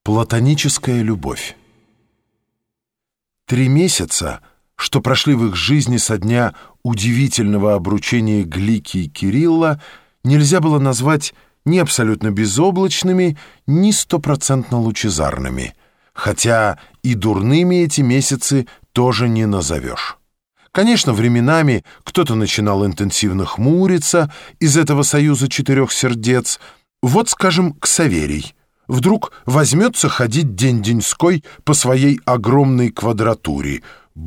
Платоническая любовь. 3 месяца, что прошли в их жизни со дня удивительного обручения Глики и Кирилла, нельзя было назвать ни абсолютно безоблачными, ни стопроцентно лучезарными, хотя и дурными эти месяцы тоже не назовешь. Конечно, временами кто-то начинал интенсивно хмуриться из этого союза 4 сердец. Вот, скажем, Ксаверий. Вдруг возьмется ходить день-деньской по своей огромной квадратуре,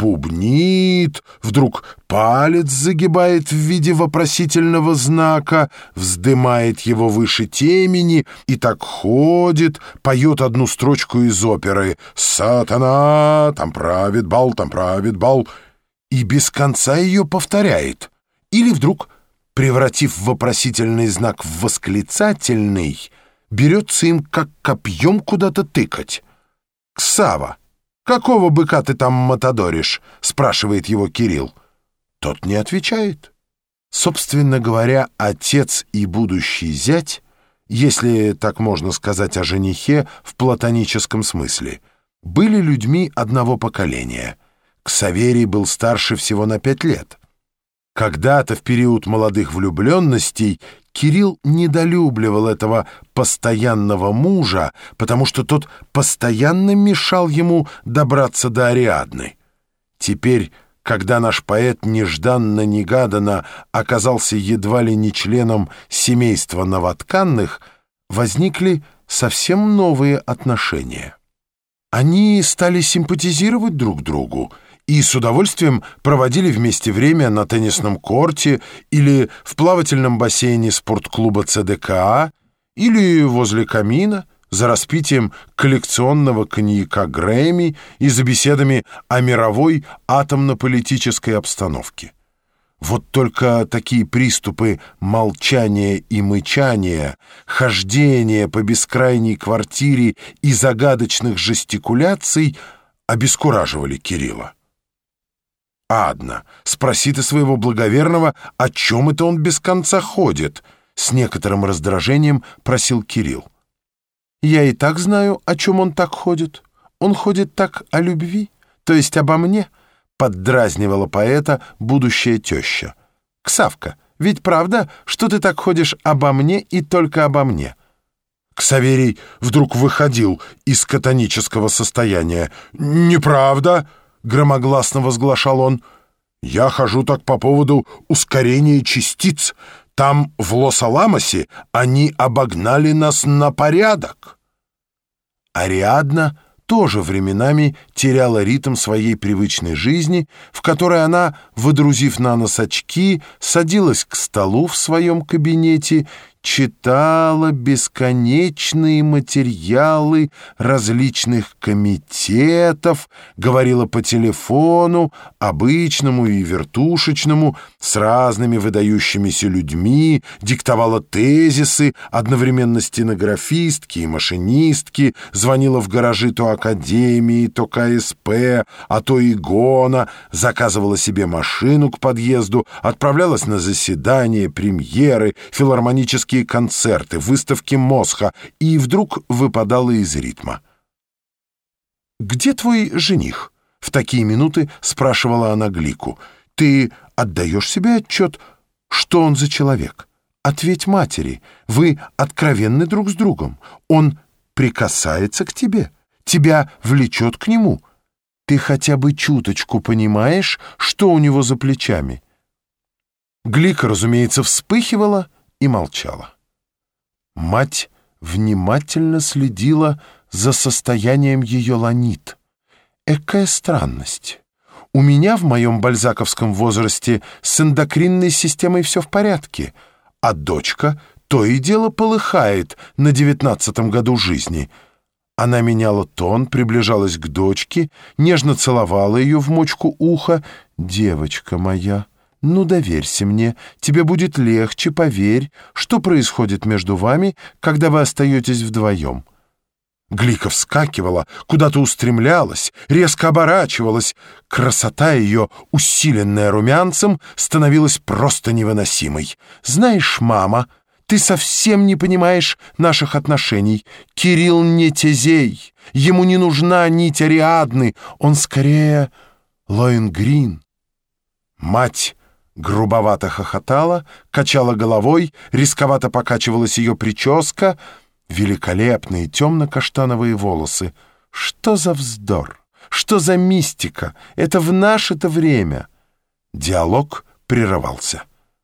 бубнит, вдруг палец загибает в виде вопросительного знака, вздымает его выше темени и так ходит, поет одну строчку из оперы «Сатана, там правит бал, там правит бал», и без конца ее повторяет. Или вдруг, превратив вопросительный знак в восклицательный, берется им как копьем куда-то тыкать. «Ксава, какого быка ты там мотодоришь?» — спрашивает его Кирилл. Тот не отвечает. Собственно говоря, отец и будущий зять, если так можно сказать о женихе в платоническом смысле, были людьми одного поколения. Ксаверий был старше всего на 5 лет. Когда-то в период молодых влюбленностей Кирилл недолюбливал этого постоянного мужа, потому что тот постоянно мешал ему добраться до Ариадны. Теперь, когда наш поэт нежданно-негаданно оказался едва ли не членом семейства новотканных, возникли совсем новые отношения. Они стали симпатизировать друг другу и с удовольствием проводили вместе время на теннисном корте или в плавательном бассейне спортклуба ЦДКА или возле камина за распитием коллекционного коньяка Грэмми и за беседами о мировой атомно-политической обстановке. Вот только такие приступы молчания и мычания, хождения по бескрайней квартире и загадочных жестикуляций обескураживали Кирилла. «Адна, спроси ты своего благоверного, о чем это он без конца ходит?» — с некоторым раздражением просил Кирилл. «Я и так знаю, о чем он так ходит. Он ходит так о любви, то есть обо мне», — поддразнивала поэта будущая теща. «Ксавка, ведь правда, что ты так ходишь обо мне и только обо мне?» Ксаверий вдруг выходил из катонического состояния. «Неправда!» — громогласно возглашал он. «Я хожу так по поводу ускорения частиц. Там, в Лос-Аламосе, они обогнали нас на порядок». Ариадна тоже временами теряла ритм своей привычной жизни, в которой она, водрузив на нос очки, садилась к столу в своем кабинете, читала бесконечные материалы различных комитетов, говорила по телефону, обычному и вертушечному, с разными выдающимися людьми, диктовала тезисы, одновременно стенографистки и машинистки, звонила в гаражи то Академии, то КСП, а то и ГОНа, заказывала себе машину к подъезду, отправлялась на заседания, премьеры, филармонические концерты, выставки Мосха и вдруг выпадала из ритма. «Где твой жених?» — в такие минуты спрашивала она Глику. «Ты отдаешь себе отчет, что он за человек? Ответь матери, вы откровенны друг с другом. Он прикасается к тебе, тебя влечет к нему. Ты хотя бы чуточку понимаешь, что у него за плечами?» Глика, разумеется, вспыхивала и молчала. Мать внимательно следила за состоянием ее ланит. Экая странность. У меня в моем бальзаковском возрасте с эндокринной системой все в порядке, а дочка то и дело полыхает на 19-м году жизни. Она меняла тон, приближалась к дочке, нежно целовала ее в мочку уха. «Девочка моя, ну, доверься мне, тебе будет легче, поверь, что происходит между вами, когда вы остаетесь вдвоем». Глика вскакивала, куда-то устремлялась, резко оборачивалась. Красота ее, усиленная румянцем, становилась просто невыносимой. «Знаешь, мама, Ты совсем не понимаешь наших отношений. Кирилл не Тезей, ему не нужна нить Ариадны, он скорее Лоэнгрин». Мать грубовато хохотала, качала головой, рисковато покачивалась ее прическа, великолепные темно-каштановые волосы. Что за вздор? Что за мистика? Это в наше-то время. Диалог прерывался.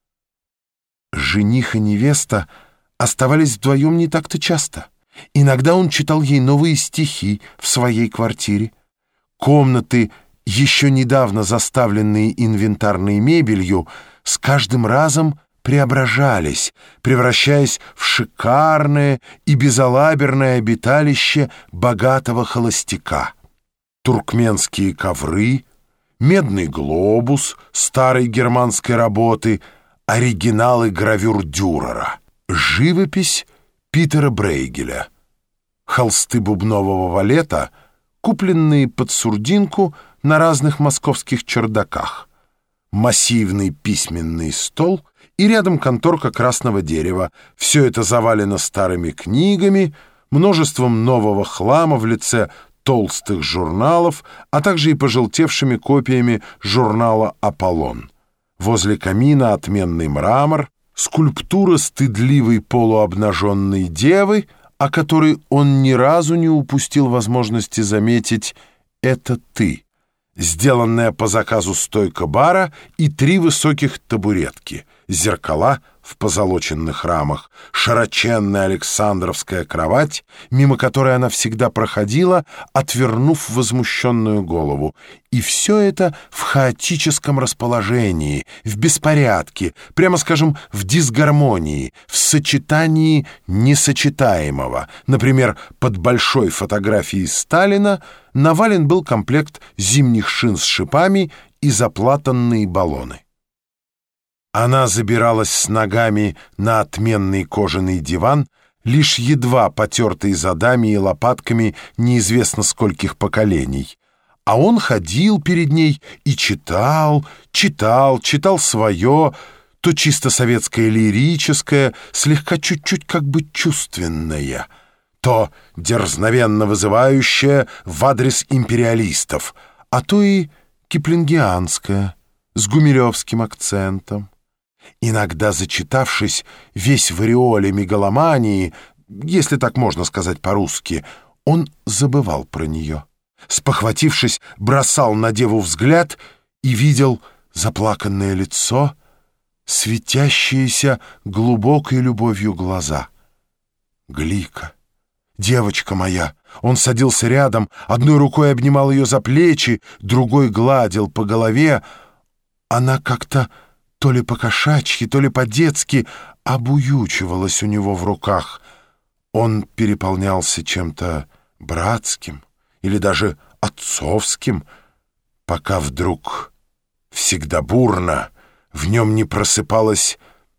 Жених и невеста оставались вдвоем не так-то часто. Иногда он читал ей новые стихи в своей квартире. Комнаты, еще недавно заставленные инвентарной мебелью, с каждым разом преображались, превращаясь в шикарное и безалаберное обиталище богатого холостяка. Туркменские ковры, медный глобус старой германской работы, оригиналы гравюр Дюрера, живопись Питера Брейгеля, холсты бубнового валета, купленные под сурдинку на разных московских чердаках, массивный письменный стол и рядом конторка красного дерева. Все это завалено старыми книгами, множеством нового хлама в лице толстых журналов, а также и пожелтевшими копиями журнала «Аполлон». Возле камина отменный мрамор, скульптура стыдливой полуобнаженной девы, о которой он ни разу не упустил возможности заметить «это ты», сделанная по заказу стойка бара и 3 высоких табуретки, зеркала в позолоченных рамах, широченная Александровская кровать, мимо которой она всегда проходила, отвернув возмущенную голову. И все это в хаотическом расположении, в беспорядке, прямо скажем, в дисгармонии, в сочетании несочетаемого. Например, под большой фотографией Сталина навален был комплект зимних шин с шипами и заплатанные баллоны. Она забиралась с ногами на отменный кожаный диван, лишь едва потертый задами и лопатками неизвестно скольких поколений. А он ходил перед ней и читал свое, то чисто советское лирическое, слегка чуть-чуть как бы чувственное, то дерзновенно вызывающее в адрес империалистов, а то и киплингианское, с гумилевским акцентом. Иногда, зачитавшись весь в ореоле мегаломании, если так можно сказать по-русски, он забывал про нее. Спохватившись, бросал на деву взгляд и видел заплаканное лицо, светящиеся глубокой любовью глаза. Глика, девочка моя! Он садился рядом, одной рукой обнимал ее за плечи, другой гладил по голове. Она как-то то ли по-кошачьи, то ли по-детски обуючивалась у него в руках. Он переполнялся чем-то братским или даже отцовским, пока вдруг, всегда бурно, в нем не просыпалась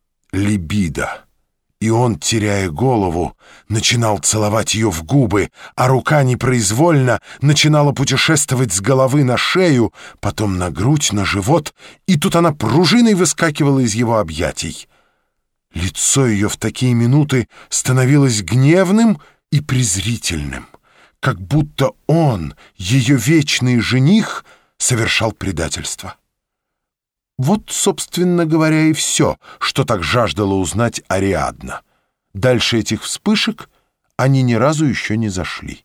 либидо, и он, теряя голову, начинал целовать ее в губы, а рука непроизвольно начинала путешествовать с головы на шею, потом на грудь, на живот, и тут она пружиной выскакивала из его объятий. Лицо ее в такие минуты становилось гневным и презрительным, как будто он, ее вечный жених, совершал предательство. Вот, собственно говоря, и все, что так жаждала узнать Ариадна. Дальше этих вспышек они ни разу еще не зашли.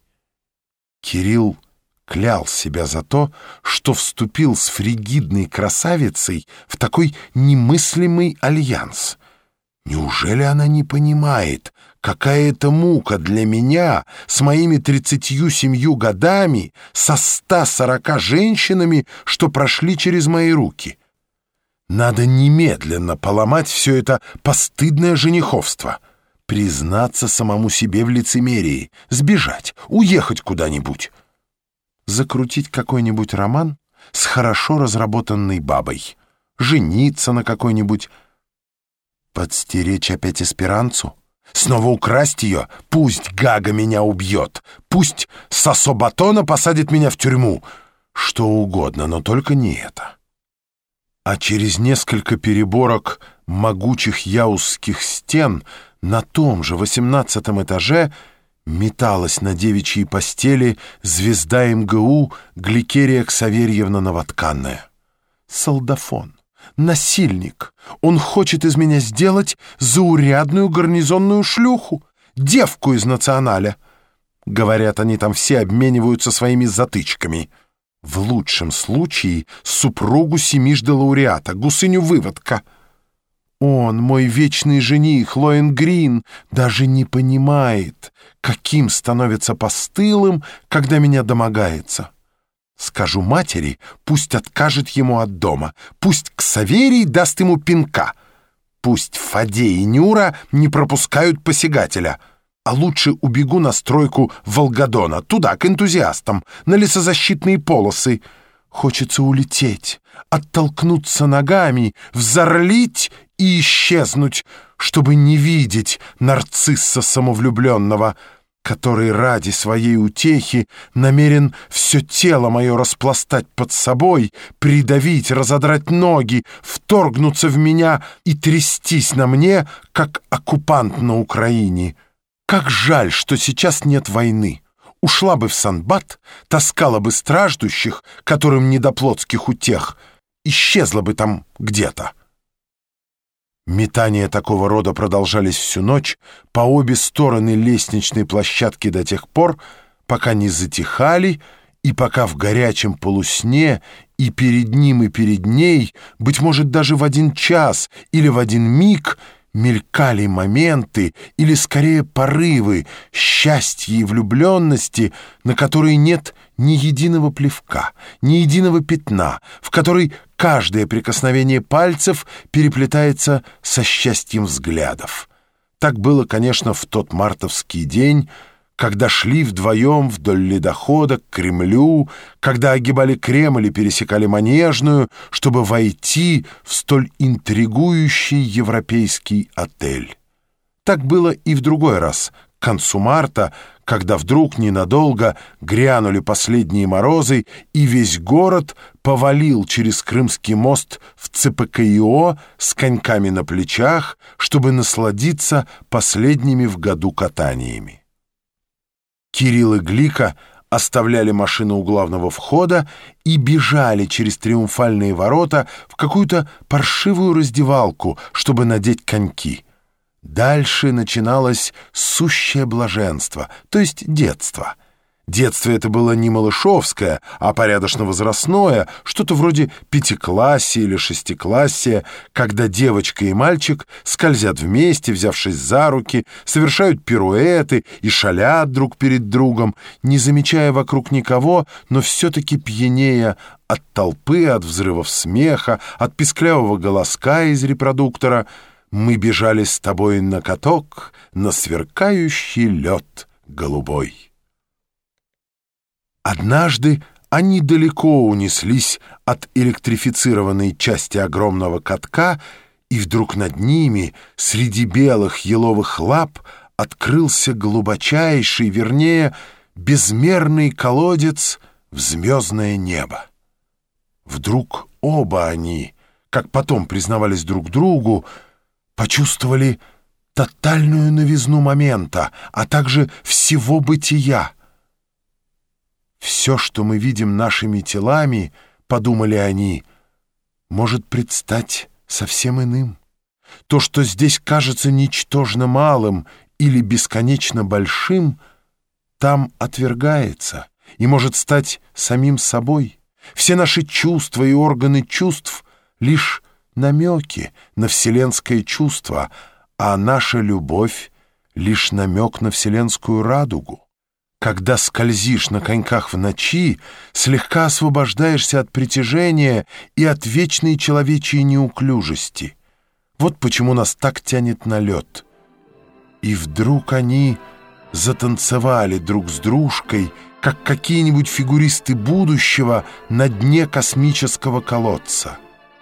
Кирилл клял себя за то, что вступил с фригидной красавицей в такой немыслимый альянс. Неужели она не понимает, какая это мука для меня с моими 37 годами, со 140 женщинами, что прошли через мои руки? Надо немедленно поломать все это постыдное жениховство, признаться самому себе в лицемерии, сбежать, уехать куда-нибудь, закрутить какой-нибудь роман с хорошо разработанной бабой, жениться на какой-нибудь, подстеречь опять эсперанцу, снова украсть ее, пусть Гага меня убьет, пусть Сосо Батона посадит меня в тюрьму, что угодно, но только не это. А через несколько переборок могучих яузских стен на том же 18-м этаже металась на девичьей постели звезда МГУ Гликерия Ксаверьевна Новотканная. Солдафон, насильник, он хочет из меня сделать заурядную гарнизонную шлюху, девку из националя. Говорят, они там все обмениваются своими затычками. В лучшем случае супругу семижды лауреата, гусыню-выводка. Он, мой вечный жених, Лоенгрин, даже не понимает, каким становится постылым, когда меня домогается. Скажу матери, пусть откажет ему от дома, пусть Ксаверий даст ему пинка, пусть Фадей и Нюра не пропускают посягателя, а лучше убегу на стройку Волгодона, туда, к энтузиастам, на лесозащитные полосы. Хочется улететь, оттолкнуться ногами, взорлить и исчезнуть, чтобы не видеть нарцисса самовлюбленного, который ради своей утехи намерен все тело мое распластать под собой, придавить, разодрать ноги, вторгнуться в меня и трястись на мне, как оккупант на Украине. Как жаль, что сейчас нет войны. Ушла бы в Санбат, таскала бы страждущих, которым не до плотских утех, исчезла бы там где-то. Метания такого рода продолжались всю ночь по обе стороны лестничной площадки до тех пор, пока не затихали, и пока в горячем полусне и перед ним, и перед ней, быть может, даже в один час или в один миг, мелькали моменты, или скорее порывы счастья и влюбленности, на которые нет ни единого плевка, ни единого пятна, в которой каждое прикосновение пальцев переплетается со счастьем взглядов. Так было, конечно, в тот мартовский день, когда шли вдвоем вдоль ледохода к Кремлю, когда огибали Кремль и пересекали Манежную, чтобы войти в столь интригующий европейский отель. Так было и в другой раз, к концу марта, когда вдруг ненадолго грянули последние морозы, и весь город повалил через Крымский мост в ЦПКИО с коньками на плечах, чтобы насладиться последними в году катаниями. Кирилл и Глика оставляли машину у главного входа и бежали через триумфальные ворота в какую-то паршивую раздевалку, чтобы надеть коньки. Дальше начиналось сущее блаженство, то есть детство. Детство это было не малышовское, а порядочно-возрастное, что-то вроде пятиклассия или шестиклассия, когда девочка и мальчик скользят вместе, взявшись за руки, совершают пируэты и шалят друг перед другом, не замечая вокруг никого, но все-таки пьянея от толпы, от взрывов смеха, от писклявого голоска из репродуктора. Мы бежали с тобой на каток, на сверкающий лед голубой. Однажды они далеко унеслись от электрифицированной части огромного катка, и вдруг над ними, среди белых еловых лап, открылся глубочайший, вернее, безмерный колодец в звездное небо. Вдруг оба они, как потом признавались друг другу, почувствовали тотальную новизну момента, а также всего бытия. «Все, что мы видим нашими телами, — подумали они, — может предстать совсем иным. То, что здесь кажется ничтожно малым или бесконечно большим, там отвергается и может стать самим собой. Все наши чувства и органы чувств — лишь намеки на вселенское чувство, а наша любовь — лишь намек на вселенскую радугу. Когда скользишь на коньках в ночи, слегка освобождаешься от притяжения и от вечной человечьей неуклюжести. Вот почему нас так тянет на лед. И вдруг они затанцевали друг с дружкой, как какие-нибудь фигуристы будущего на дне космического колодца.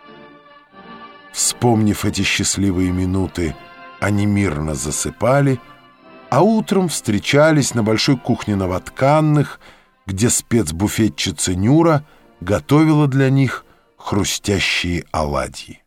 Вспомнив эти счастливые минуты, они мирно засыпали, а утром встречались на большой кухне Новотканных, где спецбуфетчица Нюра готовила для них хрустящие оладьи.